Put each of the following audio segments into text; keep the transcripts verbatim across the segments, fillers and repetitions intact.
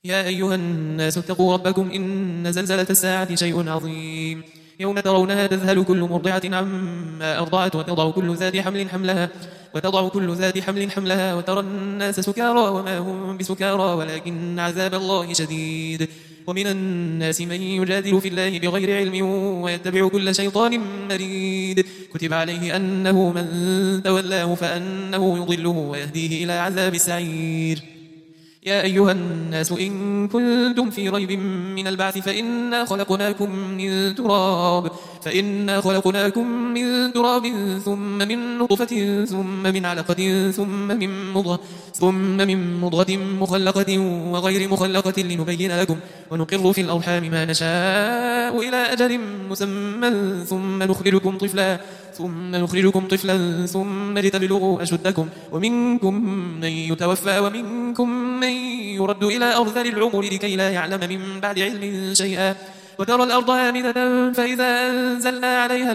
يا أيها الناس اتقوا ربكم إن زلزلة الساعة شيء عظيم يوم ترونها تذهل كل مرضعة عما أرضعت وتضع كل ذات حمل حملها وتضع كل ذات حمل حملها وترى الناس سكارى وما هم بسكارى ولكن عذاب الله شديد. ومن الناس من يجادل في الله بغير علم ويتبع كل شيطان مريد كتب عليه أنه من تولاه فأنه يضله ويهديه إلى عذاب السعير. يا أيها الناس إن كنتم في ريب من البعث فإنا خلقناكم من تراب فإنا خلقناكم من تراب ثم من نطفة ثم من علقة ثم من مضغة ثم من مضغة مخلقة وغير مخلقة لنبين لكم ونقر في الأرحام ما نشاء إلى أجل مسمى ثم نخرجكم طفلا ثم نخرجكم طفلا ثم لتبلغوا أشدكم ومنكم من يتوفى ومنكم من يرد إلى أرذل العمر لكي لا يعلم من بعد علم شيئا. وترى الأرض هامدة فإذا أنزلنا عليها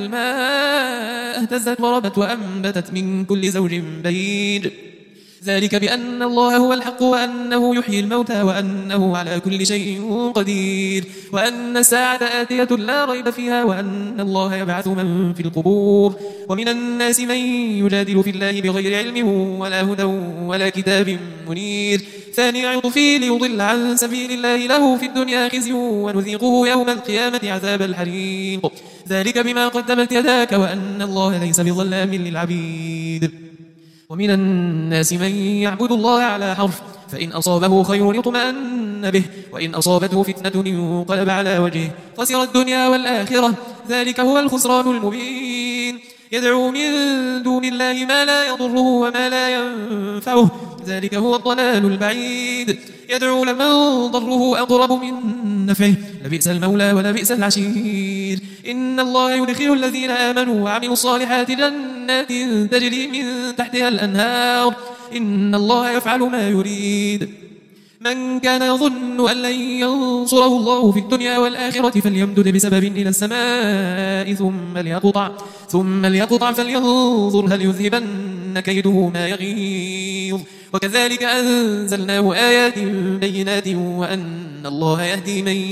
الماء اهتزت وربت وأنبتت من كل زوج بهيج ذلك بأن الله هو الحق وأنه يحيي الموتى وأنه على كل شيء قدير وأن الساعة آتية لا ريب فيها وأن الله يبعث من في القبور. ومن الناس من يجادل في الله بغير علم ولا هدى ولا كتاب منير ثاني عطفه ليضل عن سبيل الله له في الدنيا خزي ونذيقه يوم القيامة عذاب الحريق ذلك بما قدمت يداك وأن الله ليس بظلام للعبيد. ومن الناس من يعبد الله على حرف فإن أصابه خير اطمأن به وإن أصابته فتنة انقلب على وجهه خسر الدنيا والآخرة ذلك هو الخسران المبين. يدعو من دون الله ما لا يضره وما لا ينفعه ذلك هو الضلال البعيد. يدعو لمن ضره أقرب من نفعه لبئس المولى ولبئس العشير. إن الله يدخل الذين آمنوا وعملوا الصالحات جنات تجري من تحتها الأنهار إن الله يفعل ما يريد. من كان يظن أن لن ينصره الله في الدنيا والآخرة فليمدد بسبب إلى السماء ثم ليقطع ثم ليقطع فلينظر هل يذهبن كيده ما يغيظ. وكذلك أنزلناه آيات بينات وأن الله يهدي من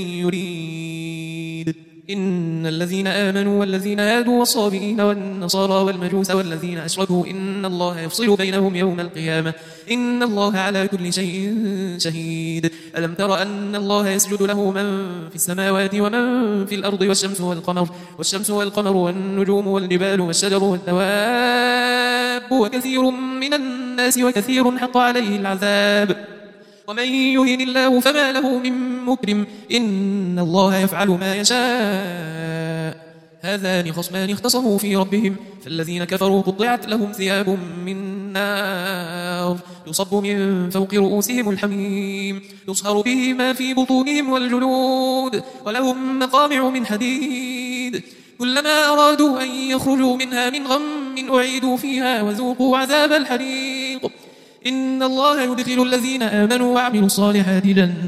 يريد. إن الذين آمنوا والذين هادوا والصابئين والنصارى والمجوس والذين أشركوا إن الله يفصل بينهم يوم القيامة إن الله على كل شيء شهيد. ألم تر أن الله يسجد له من في السماوات ومن في الأرض والشمس والقمر والشمس والقمر والنجوم والجبال والشجر والدواب وكثير من الناس وكثير حق عليه العذاب ومن يهن الله فما له من مكرم إن الله يفعل ما يشاء. هذان خصمان اختصموا في ربهم فالذين كفروا قطعت لهم ثياب من نار يصب من فوق رؤوسهم الحميم يصهر به ما في بطونهم والجلود ولهم مقامع من حديد كلما أرادوا أن يخرجوا منها من غم أعيدوا فيها وذوقوا عذاب الحريق. إن الله يدخل الذين آمنوا وعملوا الصالحات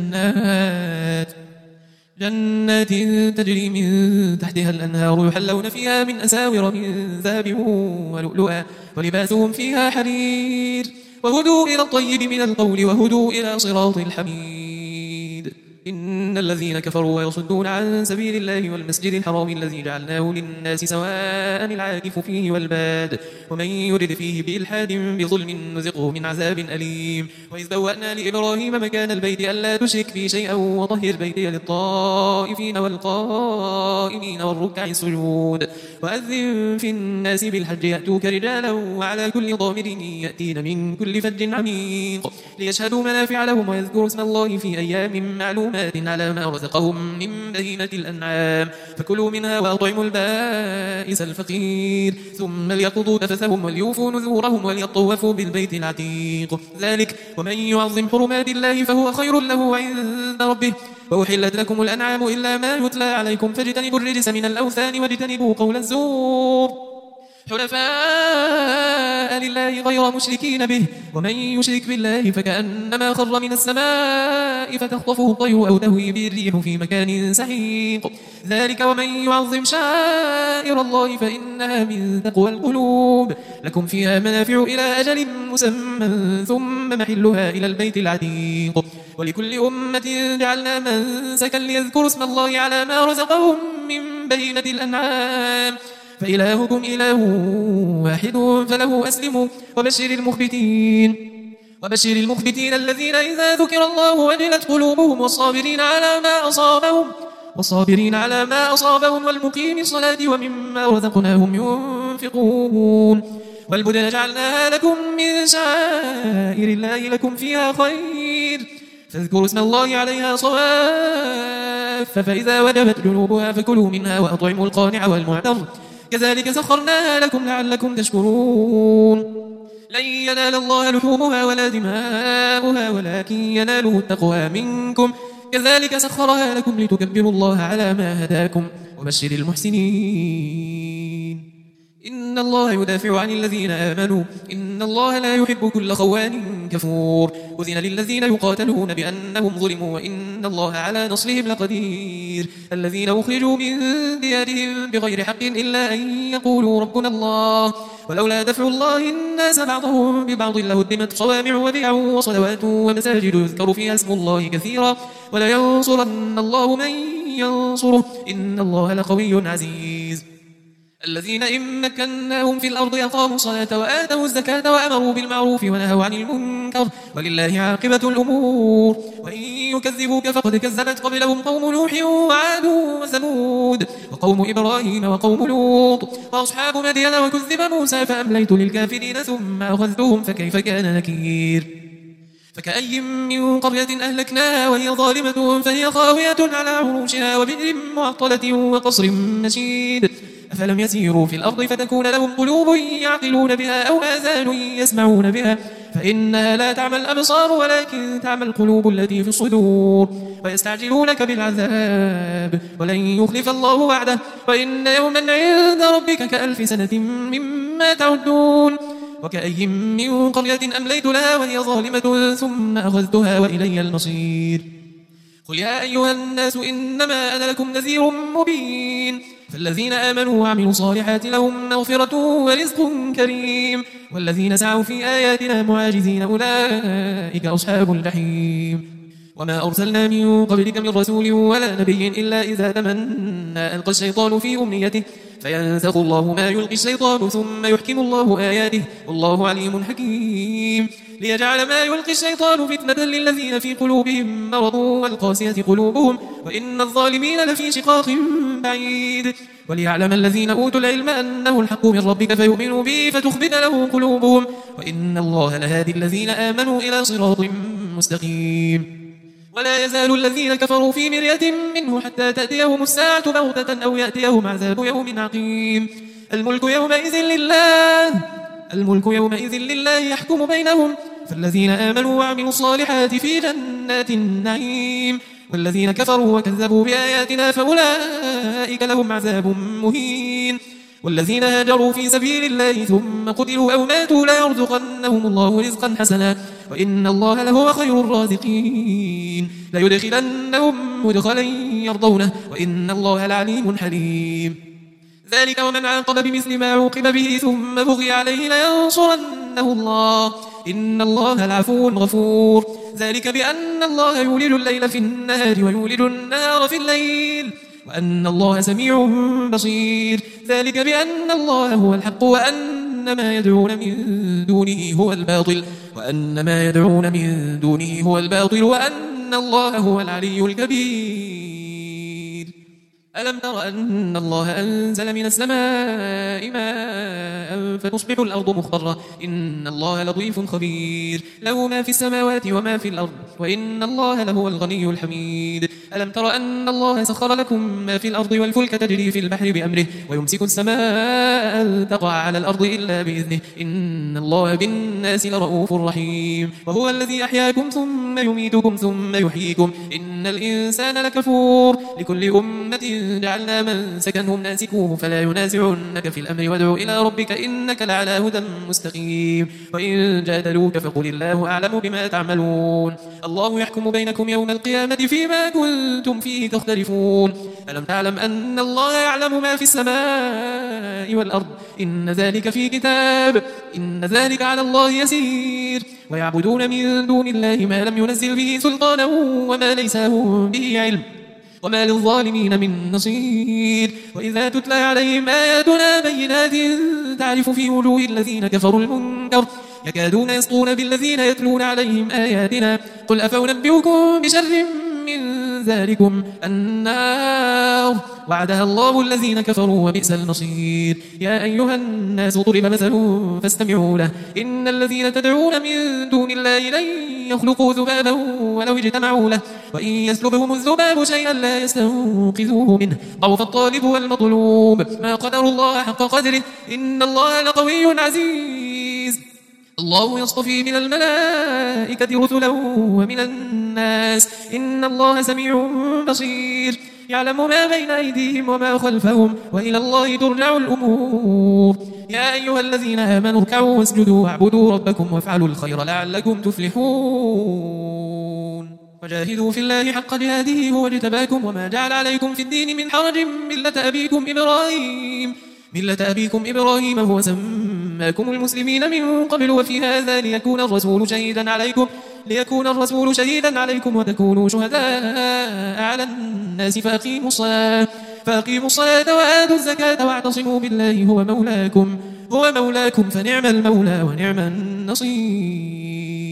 جنات جنات تجري من تحتها الأنهار يحلون فيها من أساور من ذهب ولؤلؤا ولباسهم فيها حرير وهدوا إلى الطيب من القول وهدوا إلى صراط الحميد. إن الذين كفروا ويصدون عن سبيل الله والمسجد الحرام الذي جعلناه للناس سواء العاكف فيه والباد ومن يرد فيه بإلحاد بظلم نذقه من عذاب أليم. وإذ بوأنا لإبراهيم مكان البيت ألا تشرك بي شيئا وطهر بيتي للطائفين والقائمين والركع السجود وأذن في الناس بالحج يأتوك رجالا وعلى كل ضامر يأتين من كل فج عميق ليشهدوا منافع لهم ويذكروا اسم الله في أيام معلومات على ما رزقهم من بهيمة الأنعام فكلوا منها وأطعموا البائس الفقير ثم ليقضوا تفثهم وليوفوا نذورهم وليطوفوا بالبيت العتيق ذلك ومن يعظم حرمات الله فهو خير له عند ربه. وأحلت لكم الأنعام إلا ما يتلى عليكم فاجتنبوا الرجس من الأوثان واجتنبوا قول الزور حنفاء لله غير مشركين به ومن يشرك بالله فكأنما خر من السماء فتخطفه الطير أو تهوي به الريح في مكان سحيق ذلك ومن يعظم شعائر الله فإنها من تقوى القلوب لكم فيها منافع إلى أجل مسمى ثم محلها إلى البيت العتيق ولكل أمة جعلنا منسكا ليذكروا اسم الله على ما رزقهم من بهيمة الأنعام فإلهكم إله واحد فله أسلموا وبشر المخبتين وبشر المخبتين الذين إذا ذكر الله وجلت قلوبهم والصابرين على ما أصابهم والصابرين على ما أصابهم والمقيم الصلاة ومما رزقناهم ينفقون والبدن جعلناها لكم من شعائر الله لكم فيها خير فاذكروا اسم الله عليها صواف فإذا وجبت جنوبها فكلوا منها وأطعموا القانع والمعتر كذلك سخرناها لكم لعلكم تشكرون لن ينال الله لحومها ولا دماؤها ولكن يناله التقوى منكم كذلك سخرها لكم لتكبروا الله على ما هداكم وبشر المحسنين إن الله يدافع عن الذين آمنوا إن الله لا يحب كل خوان كفور أذن للذين يقاتلون بأنهم ظلموا وإن الله على نصرهم لقدير الذين أخرجوا من ديارهم بغير حق إلا أن يقولوا ربنا الله ولولا دفع الله الناس بعضهم ببعض لهدمت صوامع وبيع وصلوات ومساجد يذكر فيها اسم الله كثيرا ولينصرن الله من ينصره إن الله لقوي عزيز الذين إن مكناهم في الأرض أقاموا الصلاة وآتوا الزكاة وأمروا بالمعروف ونهوا عن المنكر ولله عاقبة الأمور وإن يكذبوك فقد كذبت قبلهم قوم نوح وعاد وثمود وقوم إبراهيم وقوم لوط وأصحاب مدين وكذب موسى فأمليت للكافرين ثم أخذتهم فكيف كان نكير فكأي من قرية أهلكناها وهي ظالمة فهي خاوية على عروشها وبئر معطلة وقصر مشيد أفلم يسيروا في الأرض فتكون لهم قلوب يعقلون بها أو آذان يسمعون بها فإنها لا تعمى الأبصار ولكن تعمى القلوب التي في الصدور ويستعجلونك بالعذاب ولن يخلف الله وعده وإن يوما عند ربك كألف سنة مما تعدون وكأي من قرية أمليت لها وهي ظالمة ثم أخذتها وإلي المصير قل يا أيها الناس إنما أنا لكم نذير مبين فالذين آمنوا وعملوا الصالحات لهم مغفرة ورزق كريم والذين سعوا في آياتنا معاجزين أولئك أصحاب الجحيم وما أرسلنا من قبلك من رسول ولا نبي إلا إذا تمنى ألقى الشيطان في أمنيته فينسخ الله ما يلقي الشيطان ثم يحكم الله آياته والله عليم حكيم ليجعل ما يلقي الشيطان فتنة للذين في قلوبهم مرض والقاسية قلوبهم وإن الظالمين لفي شقاق بعيد وليعلم الذين أوتوا العلم أنه الحق من ربك فيؤمنوا به فتخبت له قلوبهم وإن الله لهادي الذين آمنوا إلى صراط مستقيم ولا يزال الذين كفروا في مرية منه حتى تأتيهم الساعة بغتة أو يأتيهم عذاب يوم عقيم الملك يومئذ لله الملك يومئذ لله يحكم بينهم فالذين آمنوا وعملوا الصالحات في جنات النعيم والذين كفروا وكذبوا بآياتنا فأولئك لهم عذاب مهين والذين هاجروا في سبيل الله ثم قتلوا أو ماتوا لا يرزقنهم الله رزقا حسنا وإن الله لهو خير الرازقين ليدخلنهم مدخلا يرضونه وإن الله لعليم حليم ذلك ومن عاقب بمثل ما عوقب به ثم بغي عليه لينصرنه الله إن الله لعفو غفور ذلك بأن الله يولج الليل في النهار ويولج النهار في الليل وأن الله سميع بصير ذلك بأن الله هو الحق وأن ما يدعون من دونه هو الباطل وأن ما يدعون من دونه هو الباطل وأن الله هو العلي الكبير ألم تر أن الله أنزل من السماء ماء فتصبح الأرض مخضرة إن الله لطيف خبير له ما في السماوات وما في الأرض وإن الله لهو الغني الحميد ألم تر أن الله سخر لكم ما في الأرض والفلك تجري في البحر بأمره ويمسك السماء أن تقع على الأرض إلا بإذنه إن الله بالناس لرؤوف رحيم وهو الذي أحياكم ثم يميتكم ثم يحييكم إن الإنسان لكفور لكل أمة جعلنا من سكنهم ناسكوه فلا ينازعنك في الأمر وادع إلى ربك إنك لعلى هدى مستقيم وإن جادلوك فقل الله أعلم بما تعملون الله يحكم بينكم يوم القيامة فيما كنتم فيه تختلفون ألم تعلم أن الله يعلم ما في السماء والأرض إن ذلك في كتاب إن ذلك على الله يسير ويعبدون من دون الله ما لم ينزل به سلطانا وما ليس لهم به علم وما للظالمين من نصير وإذا تتلى عليهم آياتنا بينات تعرف في وجوه الذين كفروا المنكر يكادون يسطون بالذين يتلون عليهم آياتنا قل أفأنبئكم بشر من ذلكم النار وعدها الله الذين كفروا وبئس المصير يا أيها الناس ضرب مثل فاستمعوا له إن الذين تدعون من دون الله لن يخلقوا ذبابا ولو اجتمعوا له وإن يسلبهم الذباب شيئا لا يستنقذوه منه ضعف الطالب والمطلوب ما قدر الله حق قدره إن الله لقوي عزيز الله يصطفي من الملائكة رسلا ومن الناس إن الله سميع بصير يعلم ما بين أيديهم وما خلفهم وإلى الله ترجع الأمور يا أيها الذين آمنوا اركعوا واسجدوا واعبدوا ربكم وافعلوا الخير لعلكم تفلحون وجاهدوا في الله حق جهاده هو اجتباكم وما جعل عليكم في الدين من حرج ملة أبيكم إبراهيم ملة أبيكم إبراهيم هو سماكم المسلمين من قبل وفي هذا ليكون الرسول شهيدا عليكم ليكون الرسول شهيدا عليكم وتكونوا شهداء على الناس فأقيموا الصلاة فأقيموا الصلاة وآتوا الزكاة واعتصموا بالله هو مولاكم هو مولاكم فنعم المولى ونعم النصير